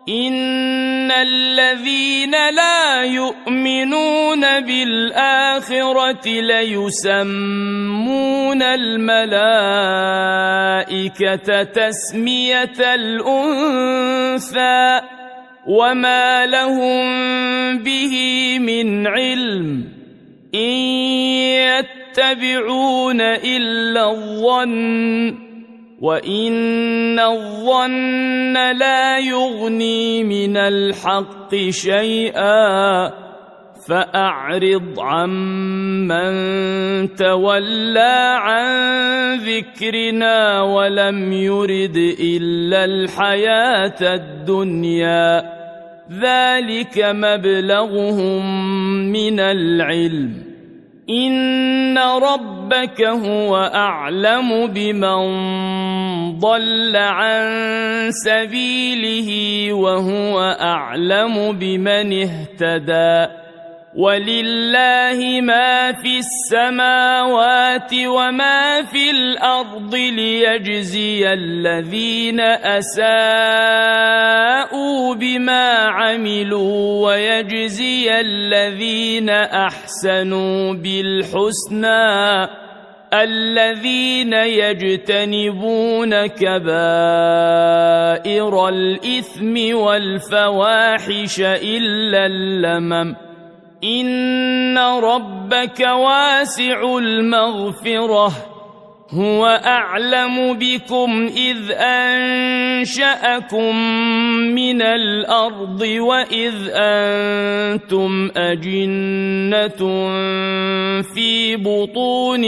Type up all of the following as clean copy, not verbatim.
إن الذين لا يؤمنون بالآخرة ليسمون الملائكة تسمية الأنثى وما لهم به من علم إن يتبعون إلا الظن وإن الظن لا يغني من الحق شيئا فأعرض عمن تولى عن ذكرنا ولم يرد إلا الحياة الدنيا ذلك مبلغهم من العلم إن ربك هو أعلم بمن ضل عن سبيله وهو أعلم بمن اهتدى ولله ما في السماوات وما في الأرض ليجزي الذين أساءوا بما عملوا ويجزي الذين أحسنوا بالحسنى الذين يجتنبون كبائر الإثم والفواحش إلا اللمم إن ربك واسع المغفرة هو أعلم بكم إذ أنشأكم من الأرض وإذ أنتم أجنة في بطون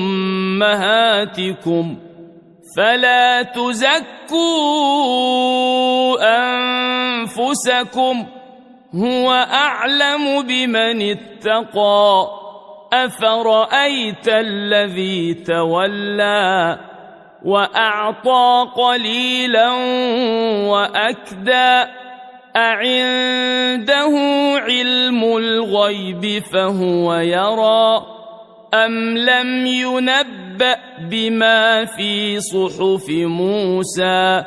أمهاتكم فلا تزكوا أنفسكم هو أعلم بمن اتقى أفرأيت الذي تولى وأعطى قليلا وأكدى أعنده علم الغيب فهو يرى أم لم ينبأ بما في صحف موسى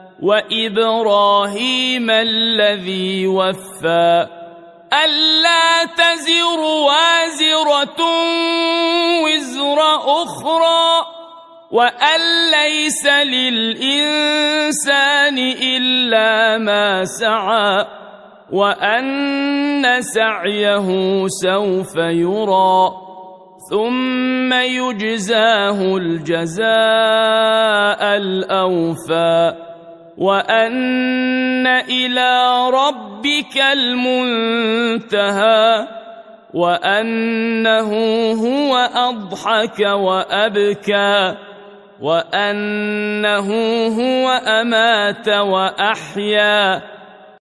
وإبراهيم الذي وفى ألا تزر وازرة وزر أخرى وأن ليس للإنسان إلا ما سعى وأن سعيه سوف يرى ثم يجزاه الجزاء الأوفى وأن إلى ربك المنتهى وأنه هو أضحك وأبكى وأنه هو أمات وأحيا